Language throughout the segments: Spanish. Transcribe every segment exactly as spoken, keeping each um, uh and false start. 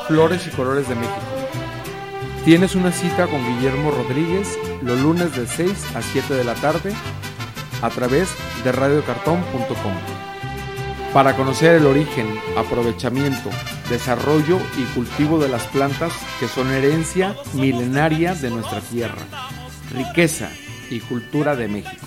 Flores y Colores de México. Tienes una cita con Guillermo Rodríguez los lunes de seis a siete de la tarde a través de radio cartón punto com para conocer el origen, aprovechamiento, desarrollo y cultivo de las plantas que son herencia milenaria de nuestra tierra, riqueza y cultura de México.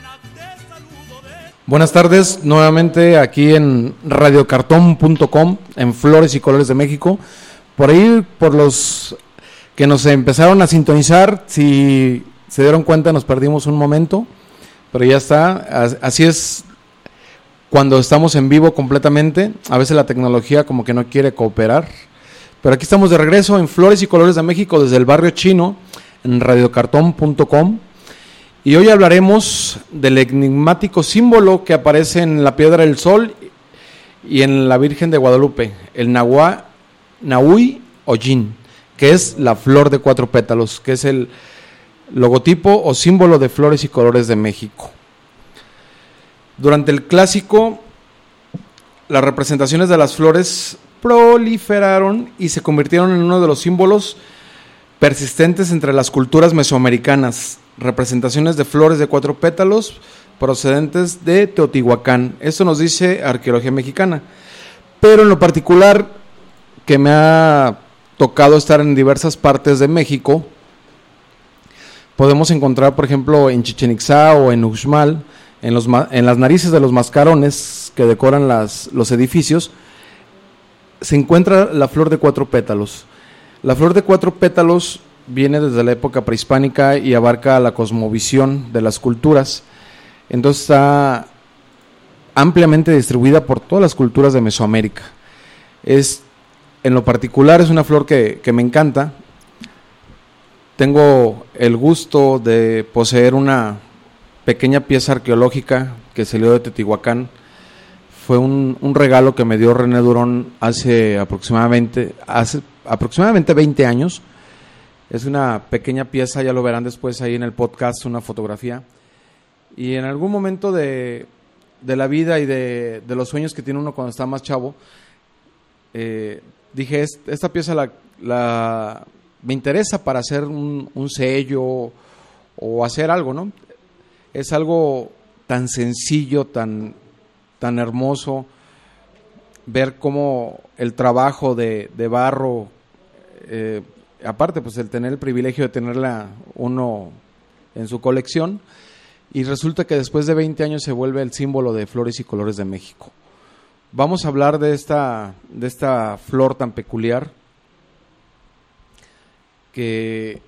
Buenas tardes, nuevamente aquí en radio cartón punto com, en Flores y Colores de México. Por ahí, por los que nos empezaron a sintonizar, si se dieron cuenta, nos perdimos un momento, pero ya está. Así es cuando estamos en vivo completamente. A veces la tecnología como que no quiere cooperar, pero aquí estamos de regreso en Flores y Colores de México desde el barrio chino, en radio cartón punto com. Y hoy hablaremos del enigmático símbolo que aparece en la Piedra del Sol y en la Virgen de Guadalupe, el Nahua, Nahui Ojin, que es la flor de cuatro pétalos, que es el logotipo o símbolo de Flores y Colores de México. Durante el clásico, las representaciones de las flores proliferaron y se convirtieron en uno de los símbolos persistentes entre las culturas mesoamericanas. Representaciones de flores de cuatro pétalos procedentes de Teotihuacán. Esto nos dice Arqueología Mexicana. Pero en lo particular, que me ha tocado estar en diversas partes de México, podemos encontrar, por ejemplo, en Chichén Itzá o en Uxmal, en, los, en las narices de los mascarones que decoran las, los edificios, se encuentra la flor de cuatro pétalos. La flor de cuatro pétalos viene desde la época prehispánica y abarca la cosmovisión de las culturas. Entonces está ampliamente distribuida por todas las culturas de Mesoamérica. Es, en lo particular, es una flor que, que me encanta. Tengo el gusto de poseer una pequeña pieza arqueológica que salió de Teotihuacán. Fue un, un regalo que me dio René Durón hace aproximadamente, hace aproximadamente veinte años. Es una pequeña pieza, ya lo verán después ahí en el podcast, una fotografía. Y en algún momento de, de la vida y de, de los sueños que tiene uno cuando está más chavo, eh, dije, esta pieza la, la, me interesa para hacer un, un sello o hacer algo, ¿no? Es algo tan sencillo, tan, tan hermoso, ver cómo el trabajo de, de barro, eh, aparte pues el tener el privilegio de tenerla uno en su colección, y resulta que después de veinte años se vuelve el símbolo de Flores y Colores de México. Vamos a hablar de esta, de esta flor tan peculiar que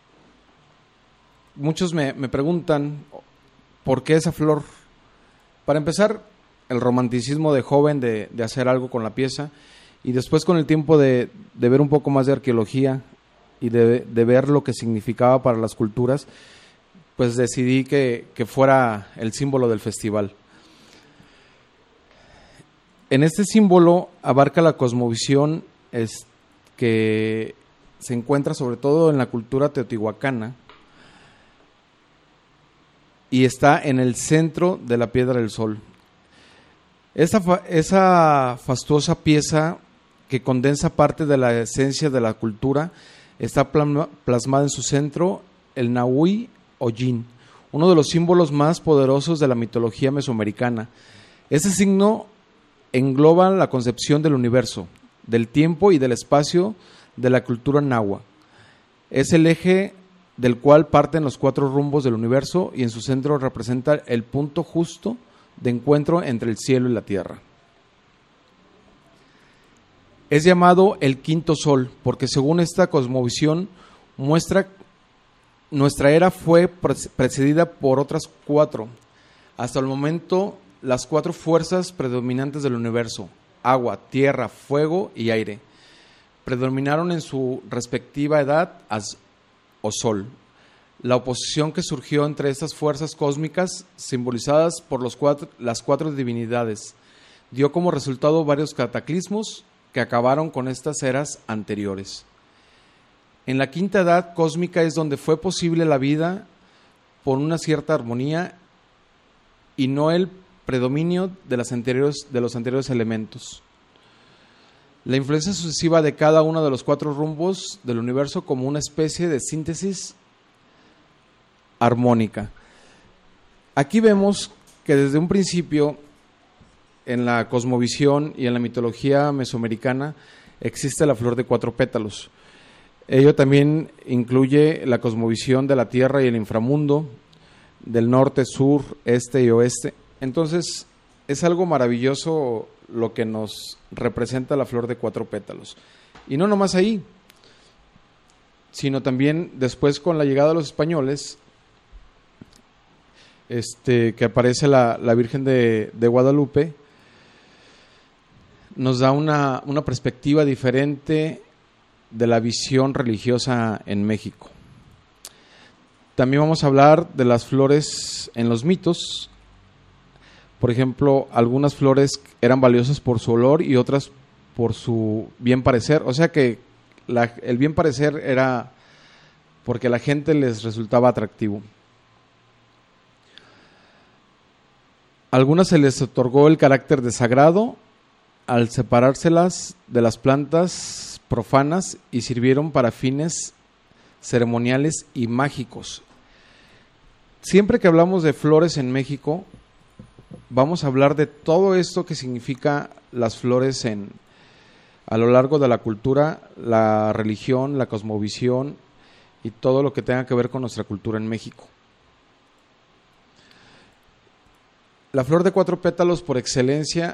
muchos me, me preguntan por qué esa flor. Para empezar, el romanticismo de joven de, de hacer algo con la pieza, y después con el tiempo de, de ver un poco más de arqueología y de, de ver lo que significaba para las culturas, pues decidí que, que fuera el símbolo del festival. En este símbolo abarca la cosmovisión es, que se encuentra sobre todo en la cultura teotihuacana y está en el centro de la Piedra del Sol. Esa, esa fastuosa pieza que condensa parte de la esencia de la cultura está plasmada en su centro el Nahui Ojin, uno de los símbolos más poderosos de la mitología mesoamericana. Este signo engloba la concepción del universo, del tiempo y del espacio de la cultura nahua. Es el eje del cual parten los cuatro rumbos del universo y en su centro representa el punto justo de encuentro entre el cielo y la tierra. Es llamado el quinto sol porque según esta cosmovisión muestra nuestra era fue precedida por otras cuatro. Hasta el momento las cuatro fuerzas predominantes del universo, agua, tierra, fuego y aire, predominaron en su respectiva edad as, o sol. La oposición que surgió entre estas fuerzas cósmicas, simbolizadas por los cuatro, las cuatro divinidades, dio como resultado varios cataclismos que acabaron con estas eras anteriores. En la quinta edad cósmica es donde fue posible la vida por una cierta armonía y no el predominio de, las anteriores, de los anteriores elementos. La influencia sucesiva de cada uno de los cuatro rumbos del universo como una especie de síntesis armónica. Aquí vemos que desde un principio en la cosmovisión y en la mitología mesoamericana existe la flor de cuatro pétalos. Ello también incluye la cosmovisión de la tierra y el inframundo, del norte, sur, este y oeste. Entonces es algo maravilloso lo que nos representa la flor de cuatro pétalos. Y no nomás ahí, sino también después con la llegada de los españoles, este, que aparece la, la Virgen de, de Guadalupe, nos da una, una perspectiva diferente de la visión religiosa en México. También vamos a hablar de las flores en los mitos. Por ejemplo, algunas flores eran valiosas por su olor y otras por su bien parecer. O sea que la, el bien parecer era porque a la gente les resultaba atractivo. A algunas se les otorgó el carácter de sagrado al separárselas de las plantas profanas y sirvieron para fines ceremoniales y mágicos. Siempre que hablamos de flores en México, vamos a hablar de todo esto que significa las flores en, a lo largo de la cultura, la religión, la cosmovisión y todo lo que tenga que ver con nuestra cultura en México. La flor de cuatro pétalos por excelencia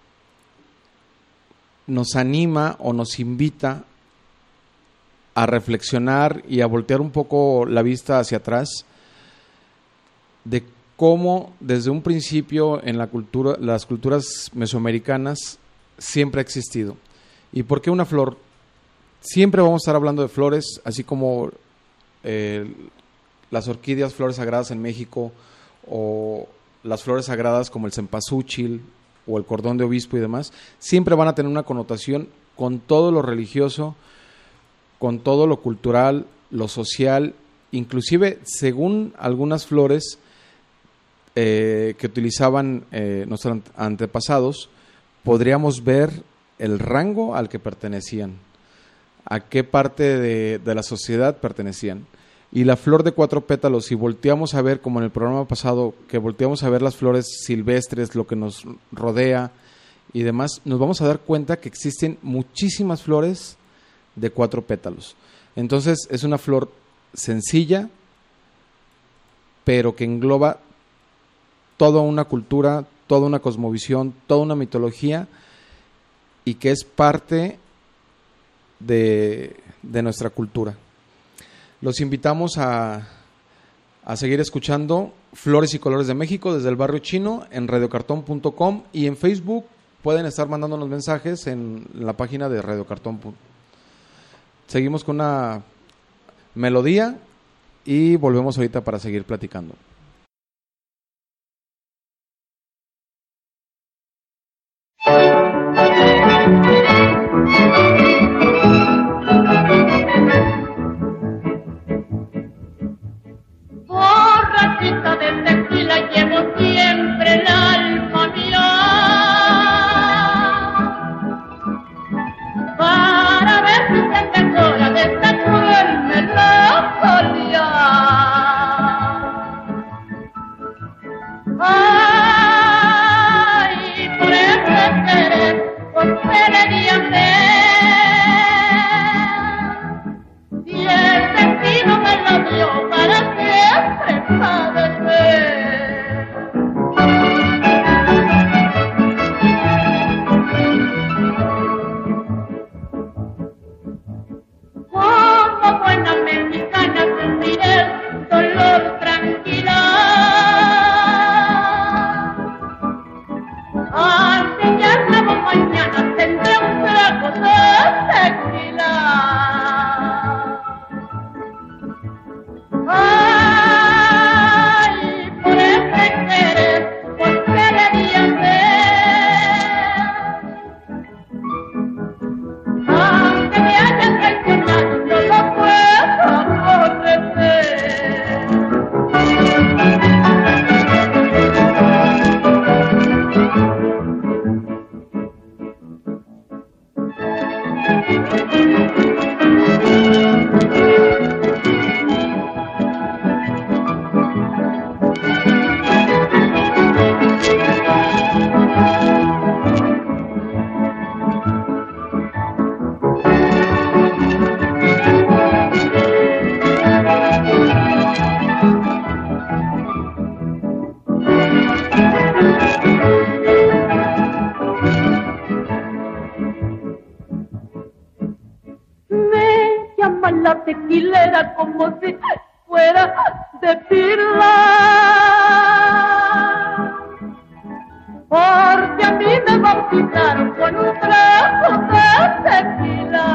nos anima o nos invita a reflexionar y a voltear un poco la vista hacia atrás de cómo desde un principio en la cultura, las culturas mesoamericanas siempre ha existido. ¿Y por qué una flor? Siempre vamos a estar hablando de flores, así como eh, las orquídeas, flores sagradas en México, o las flores sagradas como el cempasúchil o el cordón de obispo y demás, siempre van a tener una connotación con todo lo religioso, con todo lo cultural, lo social, inclusive según algunas flores eh, que utilizaban eh, nuestros antepasados, podríamos ver el rango al que pertenecían, a qué parte de, de la sociedad pertenecían. Y la flor de cuatro pétalos, si volteamos a ver, como en el programa pasado, que volteamos a ver las flores silvestres, lo que nos rodea y demás, nos vamos a dar cuenta que existen muchísimas flores de cuatro pétalos. Entonces es una flor sencilla, pero que engloba toda una cultura, toda una cosmovisión, toda una mitología, y que es parte de, de nuestra cultura. Los invitamos a, a seguir escuchando Flores y Colores de México desde el Barrio Chino en radio cartón punto com, y en Facebook pueden estar mandándonos mensajes en la página de Radio Cartón. Seguimos con una melodía y volvemos ahorita para seguir platicando. Borrachita de tequila llevo siempre el alma mía para ver si se mejora de esta cruel melancolía. La tequilera como si fuera de pirla, porque a mí me bautizaron con un trago de tequila.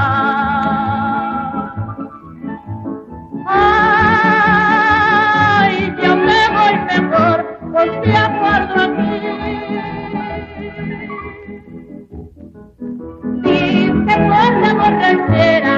Ay, ya me voy mejor, porque acuerdo aquí. Si se pone borrachera,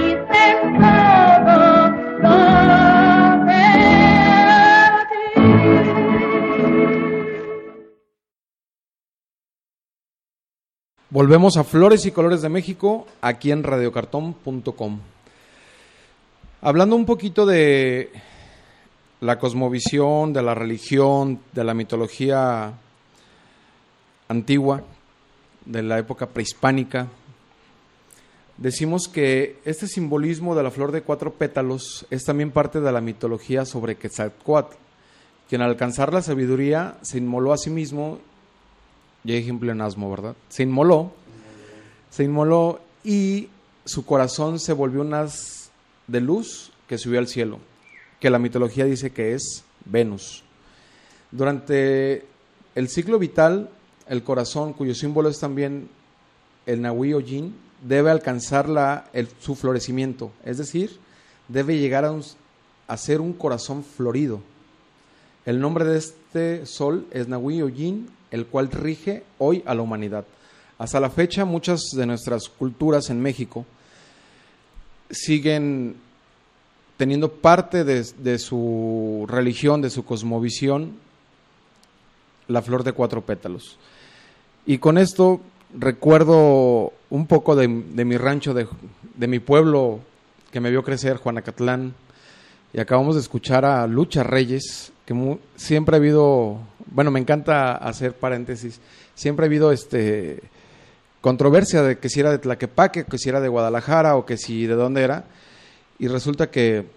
volvemos a Flores y Colores de México, aquí en radio cartón punto com. Hablando un poquito de la cosmovisión, de la religión, de la mitología antigua, de la época prehispánica, decimos que este simbolismo de la flor de cuatro pétalos es también parte de la mitología sobre Quetzalcóatl, quien al alcanzar la sabiduría se inmoló a sí mismo. Ya dije en pleonasmo, ¿verdad? Se inmoló, se inmoló y su corazón se volvió un haz de luz que subió al cielo, que la mitología dice que es Venus. Durante el ciclo vital, el corazón, cuyo símbolo es también el Nahui Ollin, debe alcanzar la, el, su florecimiento, es decir, debe llegar a, un, a ser un corazón florido. El nombre de este sol es Nahui Ollin, el cual rige hoy a la humanidad. Hasta la fecha, muchas de nuestras culturas en México siguen teniendo parte de, de su religión, de su cosmovisión, la flor de cuatro pétalos. Y con esto recuerdo un poco de, de mi rancho, de, de mi pueblo que me vio crecer, Juanacatlán, y acabamos de escuchar a Lucha Reyes, que muy, siempre ha habido, bueno, me encanta hacer paréntesis, siempre ha habido este controversia de que si era de Tlaquepaque, que si era de Guadalajara o que si de dónde era, y resulta que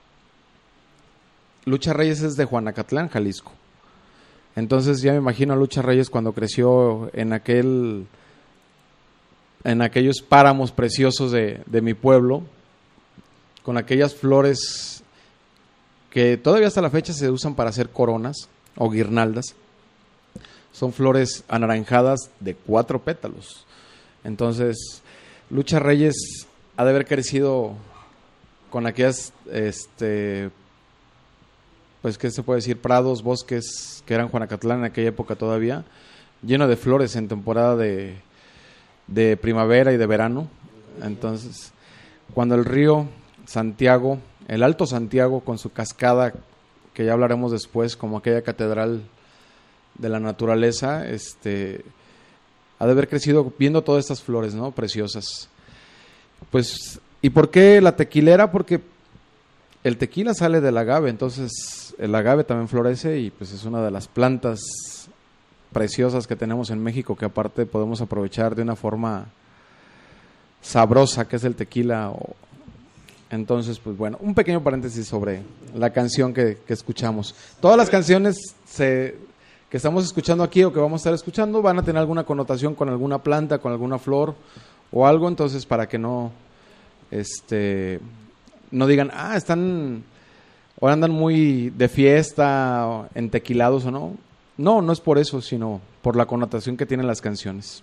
Lucha Reyes es de Juanacatlán, Jalisco. Entonces ya me imagino a Lucha Reyes cuando creció en aquel en aquellos páramos preciosos de, de mi pueblo, con aquellas flores que todavía hasta la fecha se usan para hacer coronas o guirnaldas. Son flores anaranjadas de cuatro pétalos. Entonces, Lucha Reyes ha de haber crecido con aquellas, este, pues, ¿qué se puede decir? Prados, bosques que eran Juanacatlán en aquella época todavía, lleno de flores en temporada de, de primavera y de verano. Entonces, cuando el río Santiago, el Alto Santiago con su cascada, que ya hablaremos después, como aquella catedral de la naturaleza, este, ha de haber crecido viendo todas estas flores, ¿no? Preciosas. Pues, ¿y por qué la tequilera? Porque el tequila sale del agave, entonces el agave también florece y pues es una de las plantas preciosas que tenemos en México, que aparte podemos aprovechar de una forma sabrosa, que es el tequila. O, entonces, pues bueno, un pequeño paréntesis sobre la canción que, que escuchamos. Todas las canciones se, que estamos escuchando aquí o que vamos a estar escuchando van a tener alguna connotación con alguna planta, con alguna flor o algo, entonces para que no, este, no digan, ah, están, o andan muy de fiesta, o entequilados o no. No, no es por eso, sino por la connotación que tienen las canciones.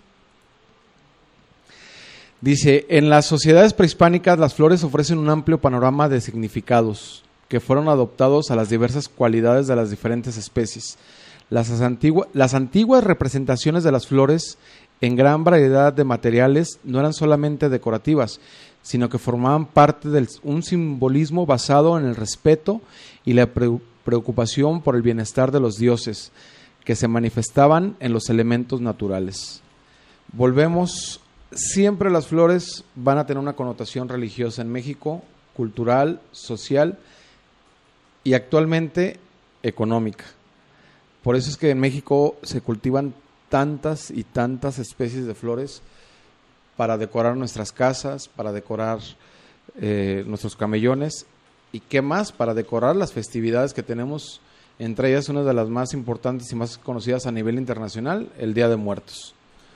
Dice, en las sociedades prehispánicas las flores ofrecen un amplio panorama de significados que fueron adoptados a las diversas cualidades de las diferentes especies. Las, antigua, las antiguas representaciones de las flores en gran variedad de materiales no eran solamente decorativas, sino que formaban parte de un simbolismo basado en el respeto y la pre, preocupación por el bienestar de los dioses, que se manifestaban en los elementos naturales. Volvemos siempre las flores van a tener una connotación religiosa en México, cultural, social y actualmente económica. Por eso es que en México se cultivan tantas y tantas especies de flores para decorar nuestras casas, para decorar eh, nuestros camellones y qué más, para decorar las festividades que tenemos, entre ellas una de las más importantes y más conocidas a nivel internacional, el Día de Muertos.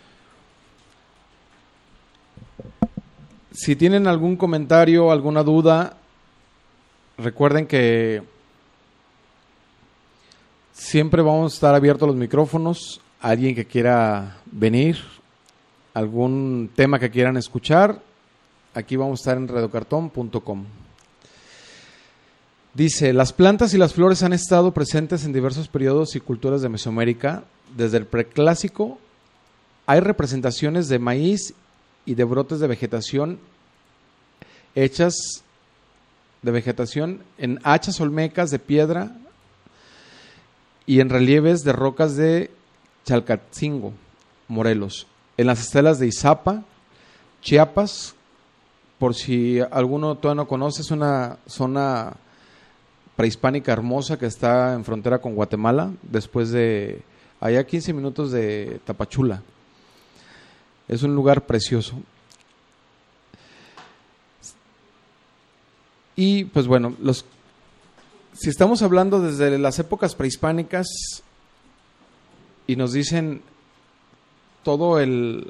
Si tienen algún comentario, alguna duda, recuerden que siempre vamos a estar abiertos los micrófonos. Alguien que quiera venir, algún tema que quieran escuchar, aquí vamos a estar en radio cartón punto com. Dice, las plantas y las flores han estado presentes en diversos periodos y culturas de Mesoamérica. Desde el preclásico hay representaciones de maíz y de brotes de vegetación hechas de vegetación en hachas olmecas de piedra y en relieves de rocas de Chalcatzingo, Morelos, en las estelas de Izapa, Chiapas. Por si alguno todavía no conoce, es una zona prehispánica hermosa que está en frontera con Guatemala, después de allá quince minutos de Tapachula. Es un lugar precioso. Y pues bueno, los, si estamos hablando desde las épocas prehispánicas y nos dicen todo el,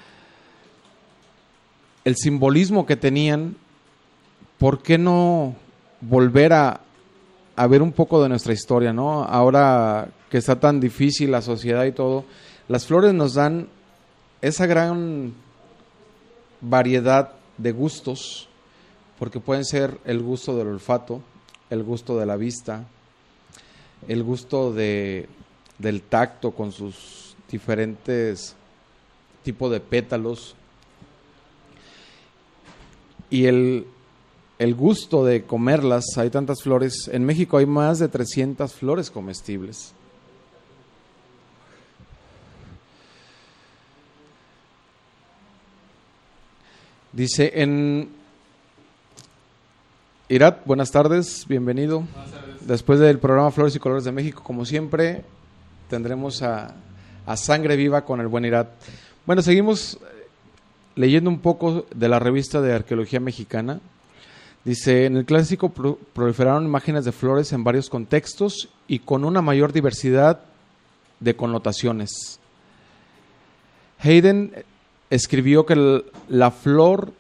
el simbolismo que tenían, ¿por qué no volver a a ver un poco de nuestra historia, ¿no? Ahora que está tan difícil la sociedad y todo, las flores nos dan esa gran variedad de gustos, porque pueden ser el gusto del olfato, el gusto de la vista, el gusto de, del tacto con sus diferentes tipos de pétalos y el El gusto de comerlas. Hay tantas flores. En México hay más de trescientas flores comestibles. Dice en Irat, buenas tardes, bienvenido. Buenas tardes. Después del programa Flores y Colores de México, como siempre, tendremos a, a Sangre Viva con el buen Irat. Bueno, seguimos leyendo un poco de la revista de Arqueología Mexicana. Dice, en el clásico pro- proliferaron imágenes de flores en varios contextos y con una mayor diversidad de connotaciones. Hayden escribió que el, la flor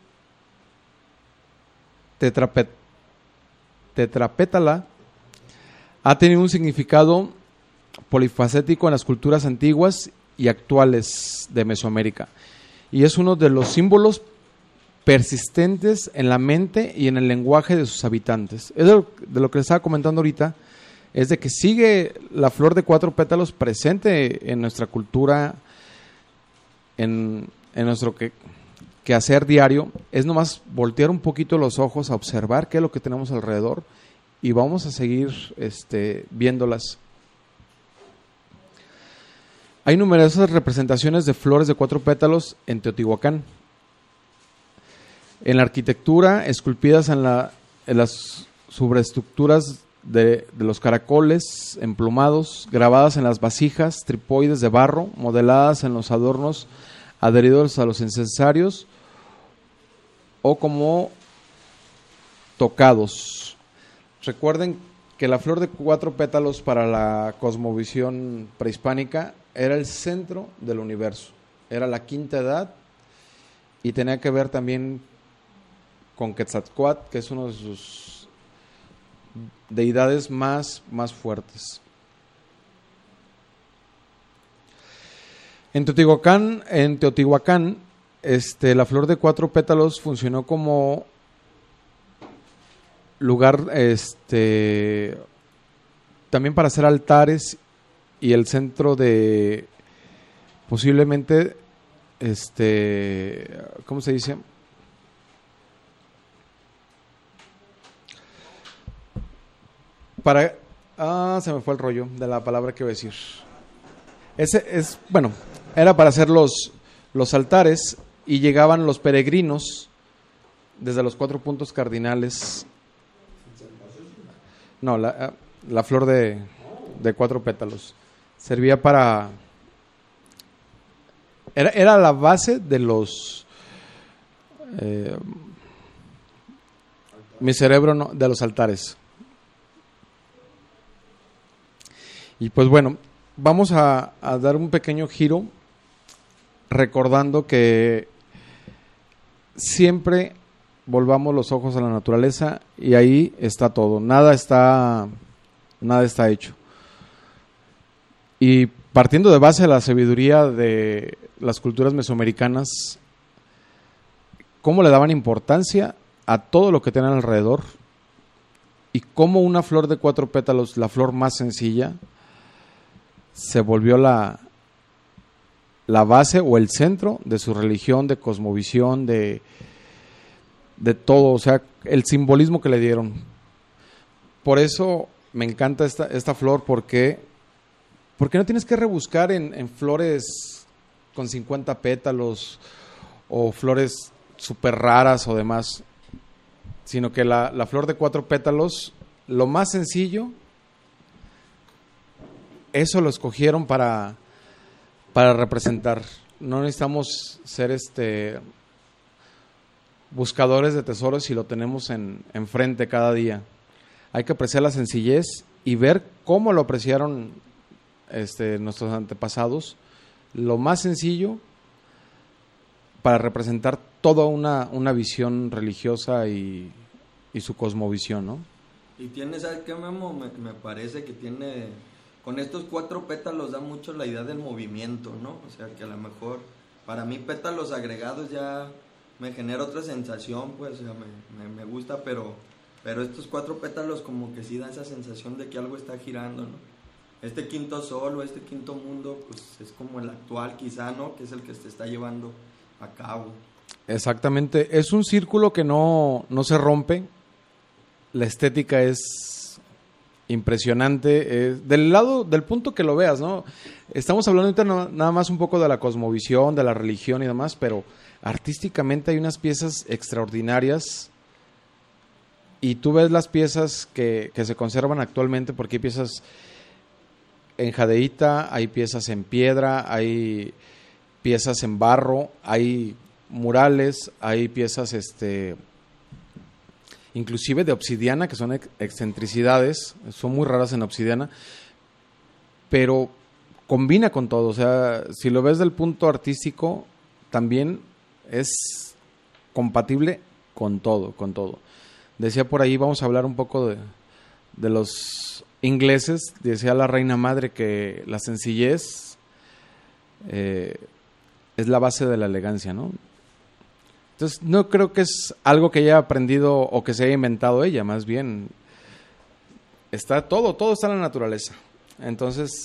tetrapet, tetrapétala ha tenido un significado polifacético en las culturas antiguas y actuales de Mesoamérica y es uno de los símbolos persistentes en la mente y en el lenguaje de sus habitantes. Es de lo, de lo que les estaba comentando ahorita, es de que sigue la flor de cuatro pétalos presente en nuestra cultura, en, en nuestro que, quehacer diario. Es nomás voltear un poquito los ojos a observar qué es lo que tenemos alrededor y vamos a seguir este, viéndolas. Hay numerosas representaciones de flores de cuatro pétalos en Teotihuacán. En la arquitectura, esculpidas en, la, en las sobreestructuras de, de los caracoles emplumados, grabadas en las vasijas tripoides de barro, modeladas en los adornos adheridos a los incensarios o como tocados. Recuerden que la flor de cuatro pétalos para la cosmovisión prehispánica era el centro del universo, era la quinta edad y tenía que ver también con Quetzalcóatl, que es uno de sus deidades más, más fuertes. En Teotihuacán, en Teotihuacán este, la flor de cuatro pétalos funcionó como lugar este, también para hacer altares y el centro de posiblemente, este, ¿cómo se dice? Para, ah, se me fue el rollo de la palabra que iba a decir. Ese es, bueno, era para hacer los, los altares y llegaban los peregrinos desde los cuatro puntos cardinales. No, la, la flor de, de cuatro pétalos servía para... Era, era la base de los... Eh, mi cerebro no, de los altares. Y pues bueno, vamos a, a dar un pequeño giro recordando que siempre volvamos los ojos a la naturaleza y ahí está todo, nada está, nada está hecho. Y partiendo de base de la sabiduría de las culturas mesoamericanas, cómo le daban importancia a todo lo que tenían alrededor y cómo una flor de cuatro pétalos, la flor más sencilla, se volvió la, la base o el centro de su religión, de cosmovisión, de, de todo, o sea, el simbolismo que le dieron. Por eso me encanta esta, esta flor, porque, porque no tienes que rebuscar en, en flores con cincuenta pétalos o flores súper raras o demás, sino que la, la flor de cuatro pétalos, lo más sencillo, eso lo escogieron para, para representar. No necesitamos ser este buscadores de tesoros si lo tenemos en enfrente cada día. Hay que apreciar la sencillez y ver cómo lo apreciaron este, nuestros antepasados. Lo más sencillo para representar toda una, una visión religiosa y, y su cosmovisión, ¿no? Y tiene, ¿sabes qué, Memo? Me, me parece que tiene, con estos cuatro pétalos da mucho la idea del movimiento, ¿no? O sea, que a lo mejor, para mí pétalos agregados ya me genera otra sensación, pues, o sea, me, me, me gusta, pero, pero estos cuatro pétalos como que sí da esa sensación de que algo está girando, ¿no? Este quinto sol o este quinto mundo, pues, es como el actual quizá, ¿no? Que es el que se está llevando a cabo. Exactamente, es un círculo que no, no se rompe. La estética es impresionante, es del lado, del punto que lo veas, ¿no? Estamos hablando ahorita no, nada más un poco de la cosmovisión, de la religión y demás, pero artísticamente hay unas piezas extraordinarias y tú ves las piezas que, que se conservan actualmente, porque hay piezas en jadeíta, hay piezas en piedra, hay piezas en barro, hay murales, hay piezas este inclusive de obsidiana, que son ex- excentricidades, son muy raras en obsidiana, pero combina con todo, o sea, si lo ves del punto artístico, también es compatible con todo, con todo. Decía por ahí, vamos a hablar un poco de, de los ingleses, decía la reina madre que la sencillez eh, es la base de la elegancia, ¿no? Entonces, no creo que es algo que haya aprendido o que se haya inventado ella, más bien está todo, todo está en la naturaleza. Entonces,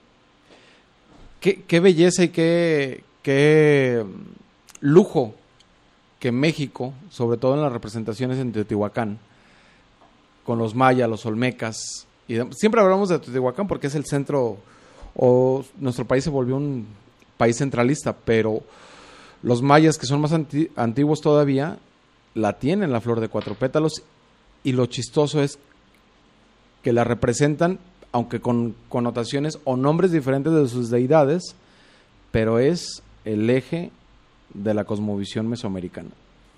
qué, qué belleza y qué, qué lujo que México, sobre todo en las representaciones en Teotihuacán, con los mayas, los olmecas, y de, siempre hablamos de Teotihuacán porque es el centro, o nuestro país se volvió un país centralista, pero los mayas, que son más anti- antiguos todavía, la tienen la flor de cuatro pétalos, y lo chistoso es que la representan, aunque con connotaciones o nombres diferentes de sus deidades, pero es el eje de la cosmovisión mesoamericana.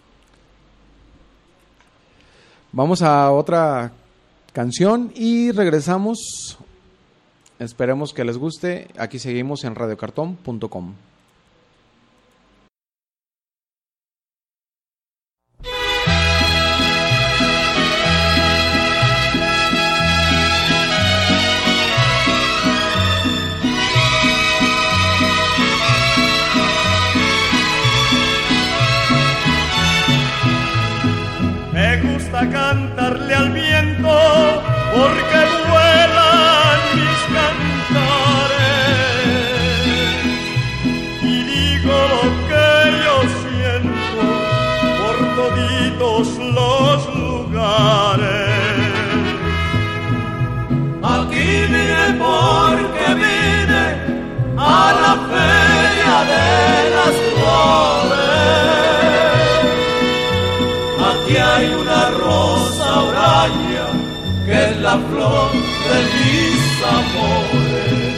Vamos a otra canción y regresamos. Esperemos que les guste. Aquí seguimos en radio cartón punto com. Me gusta cantarle al viento porque vuelan mis cantares, y digo lo que yo siento por toditos los lugares. Aquí vine porque vine a la feria de las flores. Aquí hay una rosa huraña que es la flor de mis amores.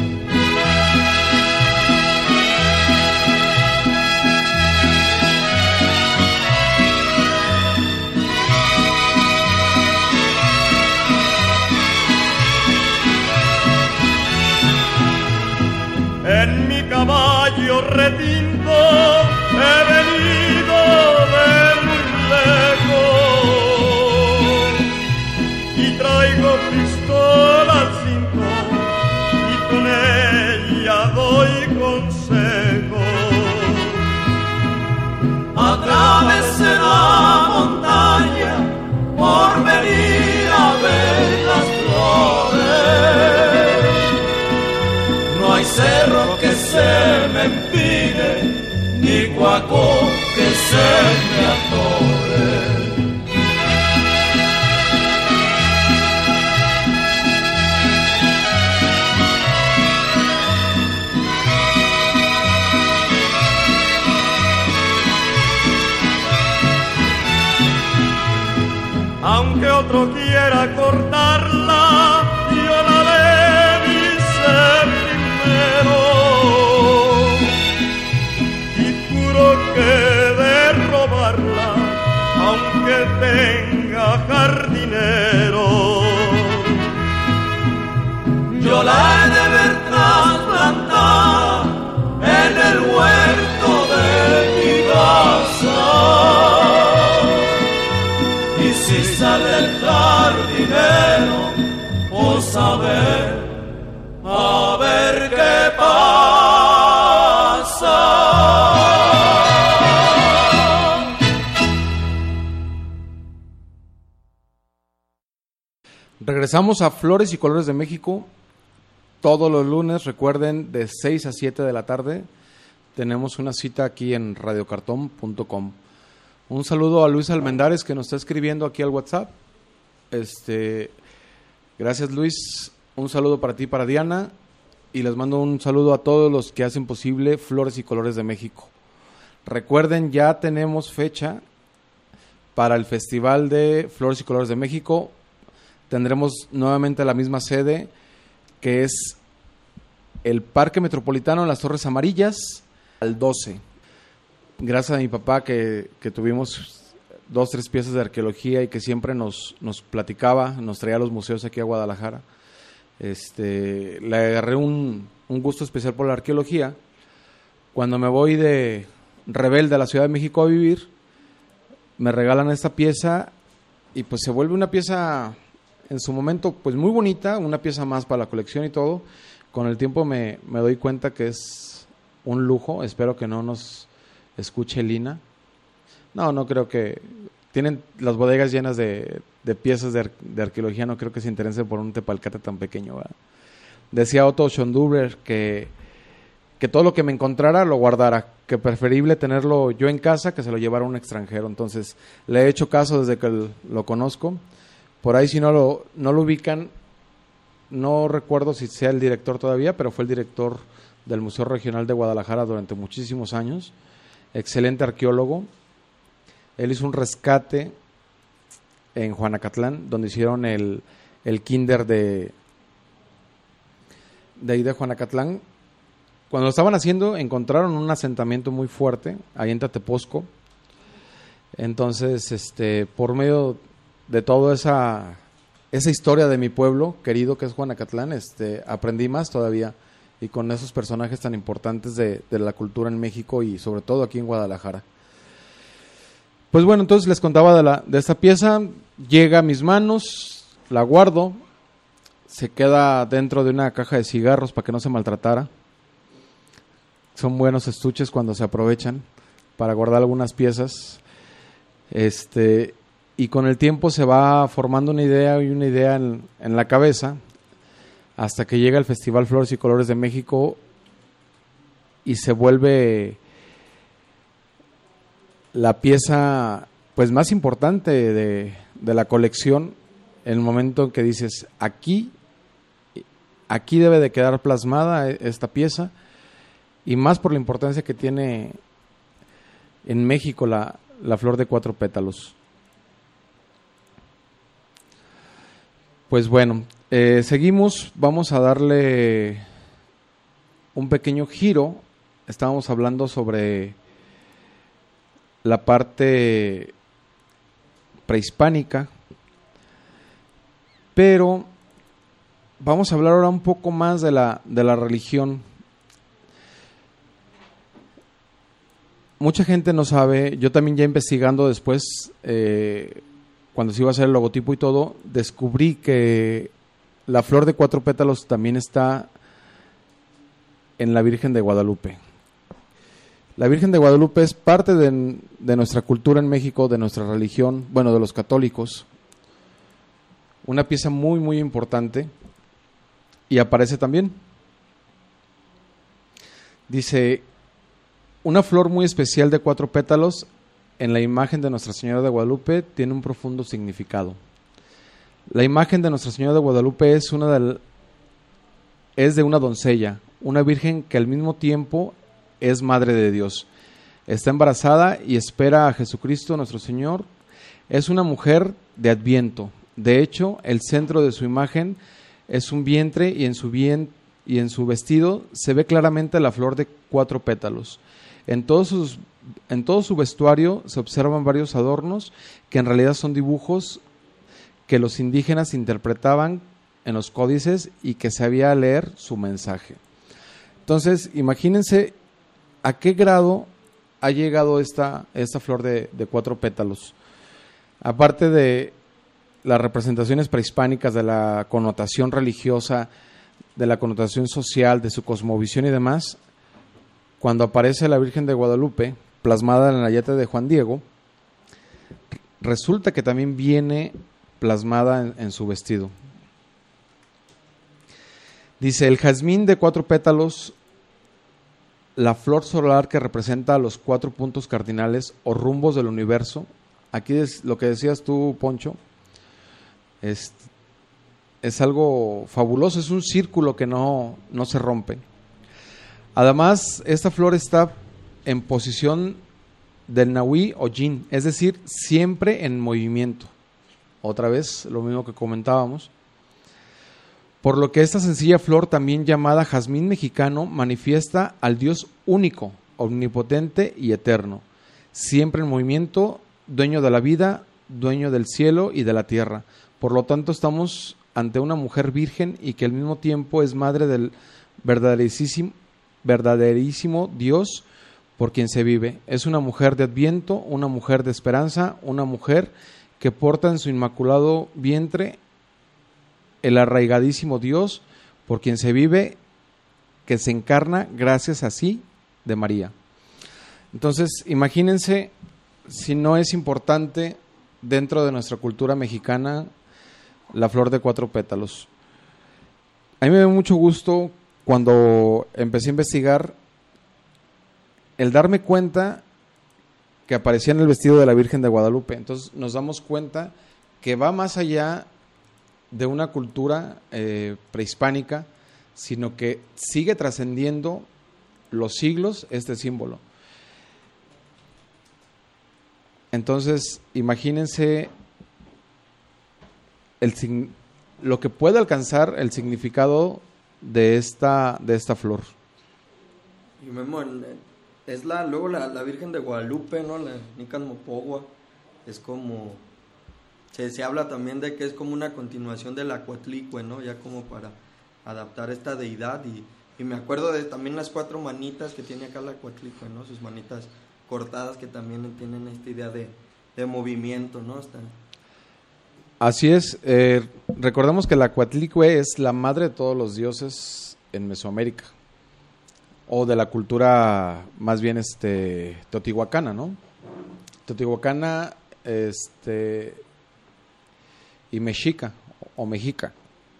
En mi caballo retinto he venido de muy lejos y traigo pistola al cinto y con ella doy consejo. Atravesé la montaña por venir a ver las flores. No hay cerro que se me empine, ni cuaco que se me atore. Aunque otro quiera cortarla, yo la debise primero. Y juro que de robarla, aunque tenga jardinero, yo la he de ver trasplantada en el huerto de mi casa. Y si sale el jardinero, pues a ver, a ver qué pasa. Regresamos a Flores y Colores de México. Todos los lunes, recuerden, de seis a siete de la tarde. Tenemos una cita aquí en radio cartón punto com. Un saludo a Luis Almendares, que nos está escribiendo aquí al WhatsApp. Este, gracias, Luis. Un saludo para ti, para Diana. Y les mando un saludo a todos los que hacen posible Flores y Colores de México. Recuerden, ya tenemos fecha para el Festival de Flores y Colores de México. Tendremos nuevamente la misma sede, que es el Parque Metropolitano en las Torres Amarillas, al doce. Gracias a mi papá que, que tuvimos dos, tres piezas de arqueología y que siempre nos, nos platicaba, nos traía a los museos aquí a Guadalajara. Este, le agarré un, un gusto especial por la arqueología. Cuando me voy de rebelde a la Ciudad de México a vivir, me regalan esta pieza y pues se vuelve una pieza en su momento pues muy bonita, una pieza más para la colección y todo. Con el tiempo me, me doy cuenta que es un lujo. Espero que no nos escuche Lina. No, no creo que... Tienen las bodegas llenas de, de piezas de, ar, de arqueología, no creo que se interesen por un tepalcate tan pequeño, ¿verdad? Decía Otto Schönduber que, que todo lo que me encontrara lo guardara, que preferible tenerlo yo en casa que se lo llevara a un extranjero. Entonces le he hecho caso desde que el, lo conozco. Por ahí si no lo, no lo ubican, no recuerdo si sea el director todavía, pero fue el director del Museo Regional de Guadalajara durante muchísimos años. Excelente arqueólogo. Él hizo un rescate en Juanacatlán, donde hicieron el, el kinder de, de ahí de Juanacatlán. Cuando lo estaban haciendo, encontraron un asentamiento muy fuerte, ahí en Tateposco. Entonces, este, por medio de toda esa, esa historia de mi pueblo querido que es Juanacatlán, este, aprendí más todavía, y con esos personajes tan importantes de, de la cultura en México y sobre todo aquí en Guadalajara. Pues bueno, entonces les contaba de, la, de esta pieza. Llega a mis manos, la guardo, se queda dentro de una caja de cigarros para que no se maltratara. Son buenos estuches cuando se aprovechan para guardar algunas piezas. Este, y con el tiempo se va formando una idea y una idea en, en la cabeza, hasta que llega el Festival Flores y Colores de México y se vuelve la pieza pues más importante de, de la colección, en el momento en que dices, aquí, aquí debe de quedar plasmada esta pieza, y más por la importancia que tiene en México la, la flor de cuatro pétalos. Pues bueno, eh, seguimos, vamos a darle un pequeño giro. Estábamos hablando sobre la parte prehispánica, pero vamos a hablar ahora un poco más de la, de la religión. Mucha gente no sabe, yo también ya investigando después, eh, cuando se iba a hacer el logotipo y todo, descubrí que la flor de cuatro pétalos también está en la Virgen de Guadalupe. La Virgen de Guadalupe es parte de, de nuestra cultura en México, de nuestra religión, bueno, de los católicos. Una pieza muy, muy importante, y aparece también. Dice, una flor muy especial de cuatro pétalos en la imagen de Nuestra Señora de Guadalupe tiene un profundo significado. La imagen de Nuestra Señora de Guadalupe es, una del, es de una doncella, una virgen que al mismo tiempo es madre de Dios. Está embarazada y espera a Jesucristo nuestro Señor. Es una mujer de Adviento. De hecho, el centro de su imagen es un vientre y en su, bien, y en su vestido se ve claramente la flor de cuatro pétalos. En todos sus En todo su vestuario se observan varios adornos que en realidad son dibujos que los indígenas interpretaban en los códices y que sabía leer su mensaje. Entonces, imagínense a qué grado ha llegado esta, esta flor de, de cuatro pétalos. Aparte de las representaciones prehispánicas, de la connotación religiosa, de la connotación social, de su cosmovisión y demás, cuando aparece la Virgen de Guadalupe plasmada en la yate de Juan Diego, resulta que también viene plasmada en, en su vestido. Dice, el jazmín de cuatro pétalos, la flor solar que representa los cuatro puntos cardinales o rumbos del universo. Aquí es lo que decías tú, Poncho, es, es algo fabuloso, es un círculo que no, no se rompe. Además, esta flor está en posición del Nahui o Yin, es decir, siempre en movimiento. Otra vez, lo mismo que comentábamos. Por lo que esta sencilla flor, también llamada jazmín mexicano, manifiesta al Dios único, omnipotente y eterno, siempre en movimiento, dueño de la vida, dueño del cielo y de la tierra. Por lo tanto, estamos ante una mujer virgen y que al mismo tiempo es madre del verdaderísimo, verdaderísimo Dios por quien se vive. Es una mujer de adviento, una mujer de esperanza, una mujer que porta en su inmaculado vientre el arraigadísimo Dios por quien se vive, que se encarna gracias a sí de María. Entonces, imagínense si no es importante dentro de nuestra cultura mexicana la flor de cuatro pétalos. A mí me dio mucho gusto cuando empecé a investigar el darme cuenta que aparecía en el vestido de la Virgen de Guadalupe. Entonces nos damos cuenta que va más allá de una cultura eh, prehispánica, sino que sigue trascendiendo los siglos este símbolo. Entonces, imagínense el, lo que puede alcanzar el significado de esta, de esta flor. Y Memo, es la, luego la, la Virgen de Guadalupe, ¿no? La Nican Mopogua, es como, se, se habla también de que es como una continuación de la Coatlicue, ¿no? Ya como para adaptar esta deidad, y, y me acuerdo de también las cuatro manitas que tiene acá la Coatlicue, ¿no? Sus manitas cortadas que también tienen esta idea de, de movimiento, ¿no? Están... Así es, eh, recordemos que la Coatlicue es la madre de todos los dioses en Mesoamérica, o de la cultura más bien este teotihuacana, ¿no? Teotihuacana este, y mexica, o mexica.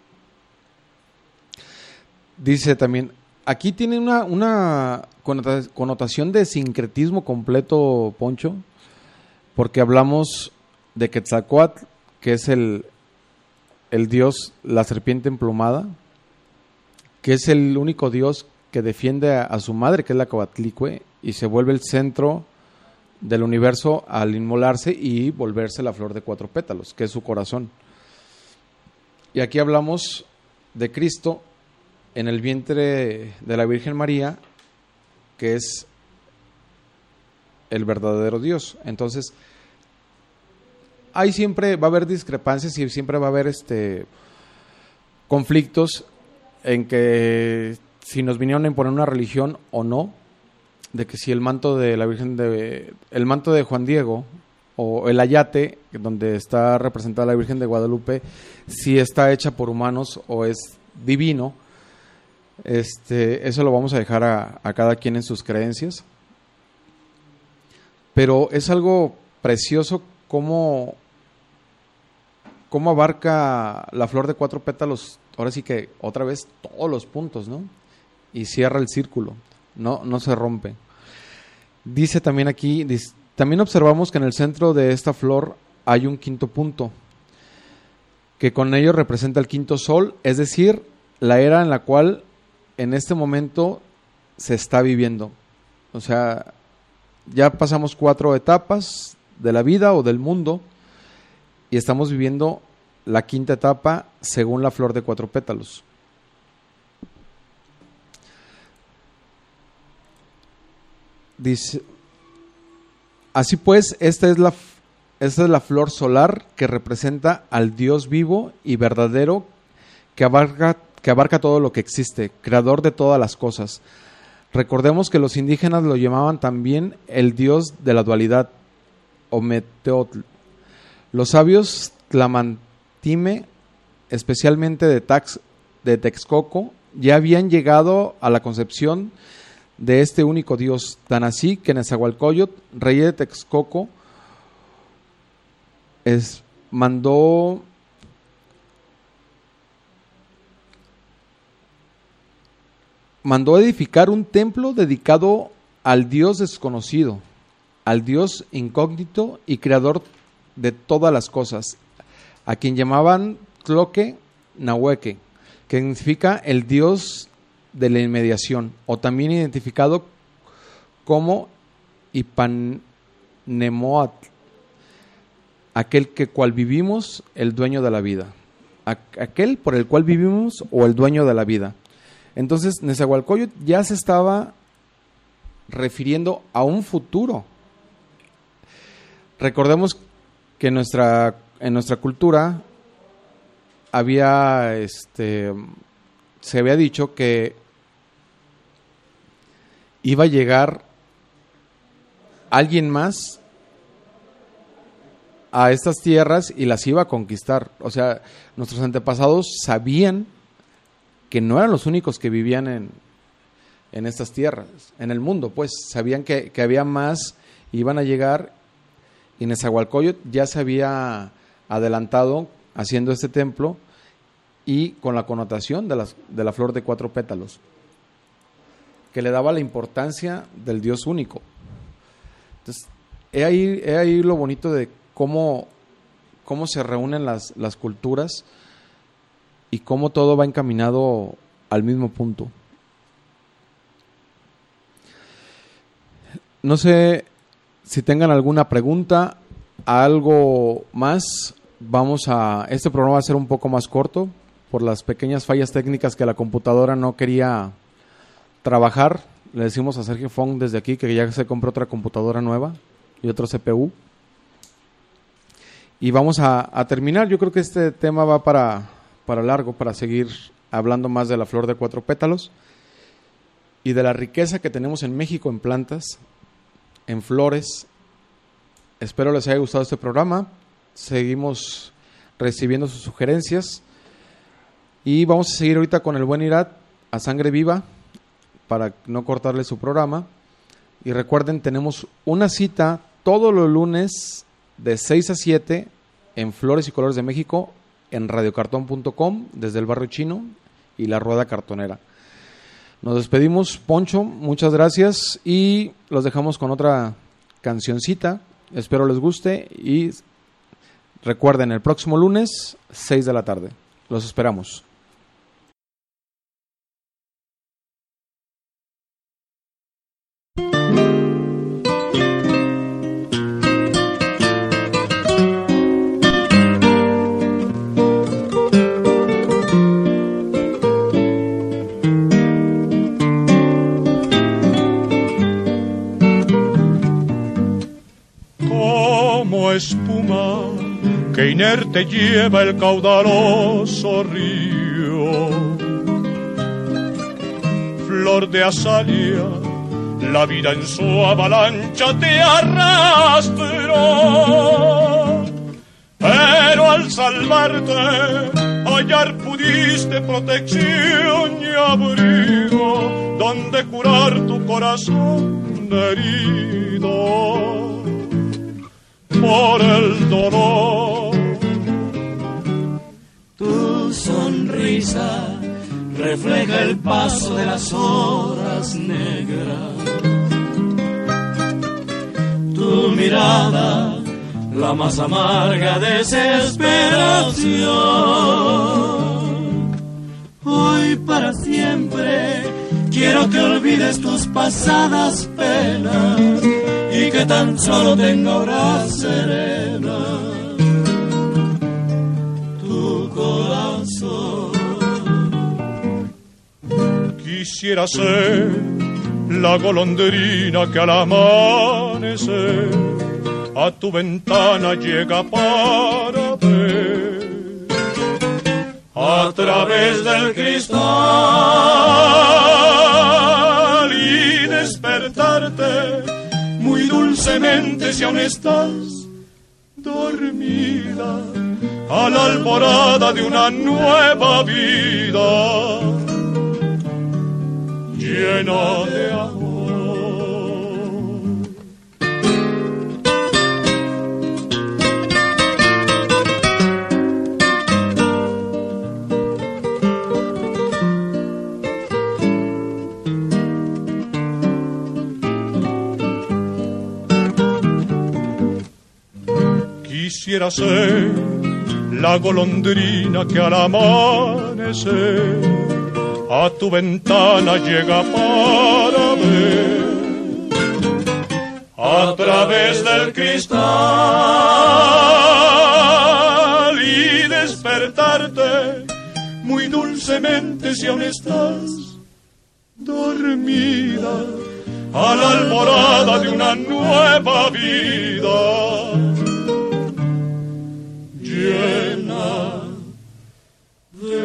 Dice también, aquí tiene una, una connotación de sincretismo completo, Poncho, porque hablamos de Quetzalcóatl, que es el, el dios, la serpiente emplumada, que es el único dios que defiende a, a su madre, que es la Coatlicue, y se vuelve el centro del universo al inmolarse y volverse la flor de cuatro pétalos, que es su corazón. Y aquí hablamos de Cristo en el vientre de la Virgen María, que es el verdadero Dios. Entonces, ahí siempre va a haber discrepancias y siempre va a haber este conflictos en que si nos vinieron a imponer una religión o no, de que si el manto de la Virgen de el manto de Juan Diego o el ayate donde está representada la Virgen de Guadalupe, si está hecha por humanos o es divino. Este, eso lo vamos a dejar a, a cada quien en sus creencias. Pero es algo precioso cómo, cómo abarca la flor de cuatro pétalos, ahora sí que otra vez todos los puntos, ¿no? Y cierra el círculo, no, no se rompe. Dice también aquí, dice, también observamos que en el centro de esta flor hay un quinto punto, que con ello representa el quinto sol, es decir, la era en la cual en este momento se está viviendo. O sea, ya pasamos cuatro etapas de la vida o del mundo y estamos viviendo la quinta etapa según la flor de cuatro pétalos. Dice, así pues, esta es la esta es la flor solar que representa al Dios vivo y verdadero que abarca que abarca todo lo que existe, creador de todas las cosas. Recordemos que los indígenas lo llamaban también el dios de la dualidad, Ometeotl. Los sabios tlamantime, especialmente de, Tax, de Texcoco, ya habían llegado a la concepción de este único dios, tan así que Nezahualcóyotl, rey de Texcoco, es, mandó mandó edificar un templo dedicado al Dios desconocido, al Dios incógnito y creador de todas las cosas, a quien llamaban Tloque Nahueque, que significa el Dios de la inmediación, o también identificado como Ipanemoatl, aquel que cual vivimos, el dueño de la vida, aquel por el cual vivimos o el dueño de la vida. Entonces, Nezahualcóyotl ya se estaba refiriendo a un futuro. Recordemos que en nuestra, en nuestra cultura había, este, se había dicho que iba a llegar alguien más a estas tierras y las iba a conquistar. O sea, nuestros antepasados sabían que no eran los únicos que vivían en, en estas tierras, en el mundo, pues sabían que, que había más, iban a llegar, y Nezahualcóyotl ya se había adelantado haciendo este templo y con la connotación de, las, de la flor de cuatro pétalos, que le daba la importancia del Dios único. Entonces, he ahí, he ahí lo bonito de cómo, cómo se reúnen las, las culturas y cómo todo va encaminado al mismo punto. No sé si tengan alguna pregunta, algo más. Vamos a, este programa va a ser un poco más corto por las pequeñas fallas técnicas que la computadora no quería trabajar. Le decimos a Sergio Fong desde aquí que ya se compró otra computadora nueva y otro C P U. Y vamos a, a terminar. Yo creo que este tema va para... para largo, para seguir hablando más de la flor de cuatro pétalos y de la riqueza que tenemos en México en plantas, en flores. Espero les haya gustado este programa. Seguimos recibiendo sus sugerencias y vamos a seguir ahorita con el buen Irat a sangre viva para no cortarle su programa. Y recuerden, tenemos una cita todos los lunes de seis a siete en Flores y Colores de México, en radio cartón punto com, desde el barrio chino y la rueda cartonera. Nos despedimos, Poncho, muchas gracias y los dejamos con otra cancioncita. Espero les guste y recuerden, el próximo lunes, seis de la tarde. Los esperamos. como espuma que inerte lleva el caudaloso río. Flor de azalea, la vida en su avalancha te arrastró, pero al salvarte hallar pudiste protección y abrigo donde curar tu corazón herido por el dolor. Tu sonrisa refleja el paso de las horas negras. Tu mirada, la más amarga desesperación. Hoy para siempre quiero que olvides tus pasadas penas y que tan solo tenga ahora serena tu corazón. Quisiera ser la golondrina que al amanecer a tu ventana llega para ver a través del cristal y despertarte muy dulcemente si aún estás dormida a la alborada de una nueva vida llena de amor. Quisiera ser la golondrina que al amanecer a tu ventana llega para ver a través del cristal y despertarte muy dulcemente si aún estás dormida a la alborada de una nueva vida llena de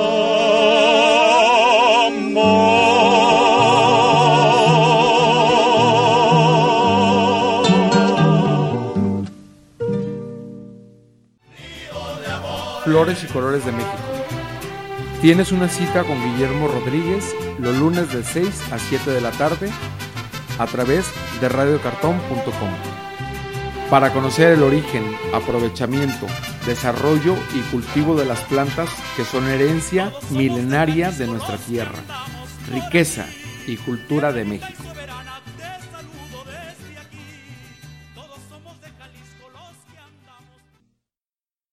Flores y Colores de México. Tienes una cita con Guillermo Rodríguez los lunes de seis a siete de la tarde a través de radio cartón punto com para conocer el origen, aprovechamiento, desarrollo y cultivo de las plantas que son herencia milenaria de nuestra tierra, riqueza y cultura de México.